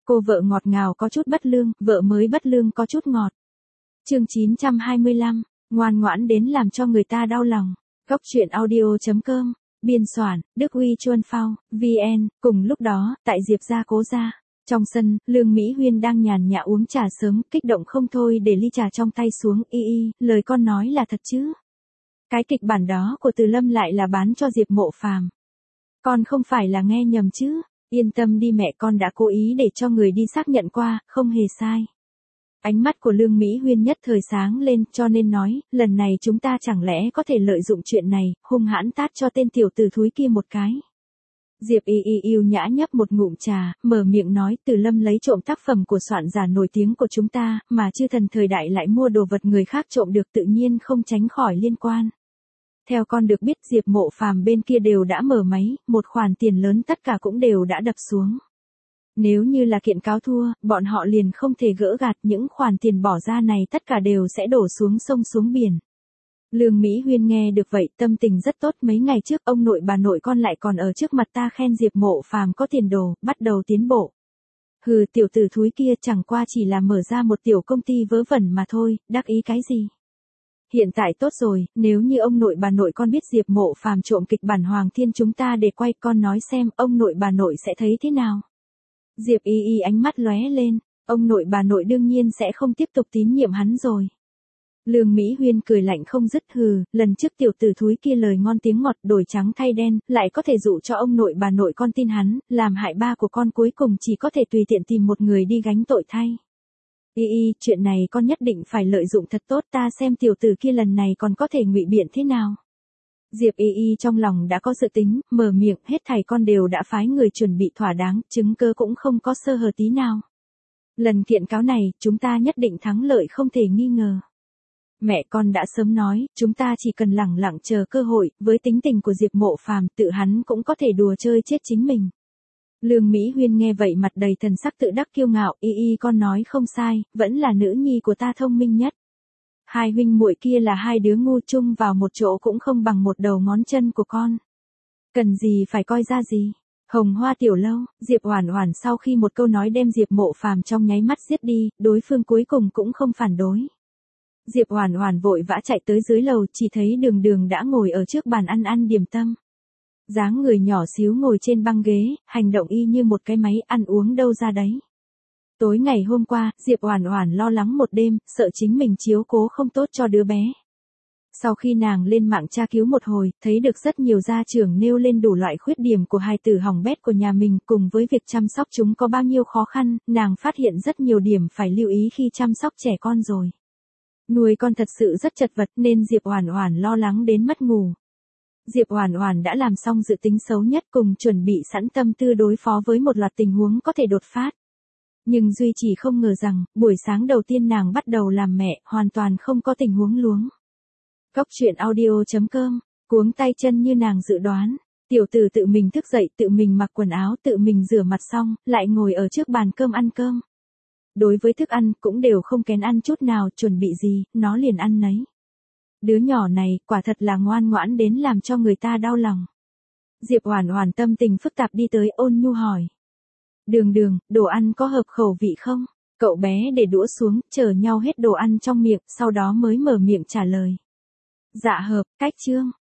Cô vợ ngọt ngào có chút bất lương, vợ mới bất lương có chút ngọt. Chương 925, ngoan ngoãn đến làm cho người ta đau lòng. Góc truyện audio.com, biên soạn, Đức Huy Chuân Phao, VN. Cùng lúc đó, tại Diệp gia cố gia, trong sân, Lương Mỹ Huyên đang nhàn nhã uống trà sớm, kích động không thôi để ly trà trong tay xuống. Lời con nói là thật chứ? Cái kịch bản đó của Từ Lâm lại là bán cho Diệp Mộ Phàm. Con không phải là nghe nhầm chứ? Yên tâm đi mẹ, con đã cố ý để cho người đi xác nhận qua, không hề sai. Ánh mắt của Lương Mỹ Huyên nhất thời sáng lên, cho nên nói, lần này chúng ta chẳng lẽ có thể lợi dụng chuyện này, hung hãn tát cho tên tiểu tử thúi kia một cái. Diệp yêu nhã nhấp một ngụm trà, mở miệng nói, Từ Lâm lấy trộm tác phẩm của soạn giả nổi tiếng của chúng ta, mà chư thần thời đại lại mua đồ vật người khác trộm được, tự nhiên không tránh khỏi liên quan. Theo con được biết, Diệp Mộ Phàm bên kia đều đã mở máy, một khoản tiền lớn tất cả cũng đều đã đập xuống. Nếu như là kiện cáo thua, bọn họ liền không thể gỡ gạt, những khoản tiền bỏ ra này tất cả đều sẽ đổ xuống sông xuống biển. Lương Mỹ Huyên nghe được vậy, tâm tình rất tốt. Mấy ngày trước ông nội bà nội con lại còn ở trước mặt ta khen Diệp Mộ Phàm có tiền đồ, bắt đầu tiến bộ. Hừ, tiểu tử thúi kia chẳng qua chỉ là mở ra một tiểu công ty vớ vẩn mà thôi, đắc ý cái gì. Hiện tại tốt rồi, nếu như ông nội bà nội con biết Diệp Mộ Phàm trộm kịch bản Hoàng Thiên chúng ta để quay, con nói xem ông nội bà nội sẽ thấy thế nào. Diệp ánh mắt lóe lên, ông nội bà nội đương nhiên sẽ không tiếp tục tín nhiệm hắn rồi. Lương Mỹ Huyên cười lạnh không dứt, hừ, lần trước tiểu tử thúi kia lời ngon tiếng ngọt đổi trắng thay đen, lại có thể dụ cho ông nội bà nội con tin hắn, làm hại ba của con cuối cùng chỉ có thể tùy tiện tìm một người đi gánh tội thay. Chuyện này con nhất định phải lợi dụng thật tốt, ta xem tiểu tử kia lần này còn có thể ngụy biện thế nào. Diệp trong lòng đã có dự tính, mở miệng, hết thảy con đều đã phái người chuẩn bị thỏa đáng, chứng cứ cũng không có sơ hở tí nào. Lần kiện cáo này, chúng ta nhất định thắng lợi không thể nghi ngờ. Mẹ con đã sớm nói, chúng ta chỉ cần lẳng lặng chờ cơ hội, với tính tình của Diệp Mộ Phàm, tự hắn cũng có thể đùa chơi chết chính mình. Lương Mỹ Huyên nghe vậy mặt đầy thần sắc tự đắc kiêu ngạo, con nói không sai, vẫn là nữ nhi của ta thông minh nhất. Hai huynh muội kia là hai đứa ngu chung vào một chỗ cũng không bằng một đầu ngón chân của con. Cần gì phải coi ra gì. Hồng Hoa tiểu lâu, Diệp Oản Oản sau khi một câu nói đem Diệp Mộ Phàm trong nháy mắt giết đi, đối phương cuối cùng cũng không phản đối. Diệp Oản Oản vội vã chạy tới dưới lầu, chỉ thấy Đường Đường đã ngồi ở trước bàn ăn điểm tâm. Dáng người nhỏ xíu ngồi trên băng ghế, hành động y như một cái máy, ăn uống đâu ra đấy. Tối ngày hôm qua, Diệp Oản Oản lo lắng một đêm, sợ chính mình chiếu cố không tốt cho đứa bé. Sau khi nàng lên mạng tra cứu một hồi, thấy được rất nhiều gia trưởng nêu lên đủ loại khuyết điểm của hài tử hỏng bét của nhà mình, cùng với việc chăm sóc chúng có bao nhiêu khó khăn, nàng phát hiện rất nhiều điểm phải lưu ý khi chăm sóc trẻ con rồi. Nuôi con thật sự rất chật vật nên Diệp Oản Oản lo lắng đến mất ngủ. Diệp Oản Oản đã làm xong dự tính xấu nhất cùng chuẩn bị sẵn tâm tư đối phó với một loạt tình huống có thể đột phát. Nhưng duy chỉ không ngờ rằng, buổi sáng đầu tiên nàng bắt đầu làm mẹ, hoàn toàn không có tình huống luống. Góc truyện audio.com, cuống tay chân như nàng dự đoán, tiểu tử tự mình thức dậy, tự mình mặc quần áo, tự mình rửa mặt xong, lại ngồi ở trước bàn cơm ăn cơm. Đối với thức ăn, cũng đều không kén ăn chút nào, chuẩn bị gì, nó liền ăn nấy. Đứa nhỏ này, quả thật là ngoan ngoãn đến làm cho người ta đau lòng. Diệp Oản Oản tâm tình phức tạp đi tới ôn nhu hỏi. Đường, đồ ăn có hợp khẩu vị không? Cậu bé để đũa xuống, chờ nhau hết đồ ăn trong miệng, sau đó mới mở miệng trả lời. Dạ hợp, cách chương.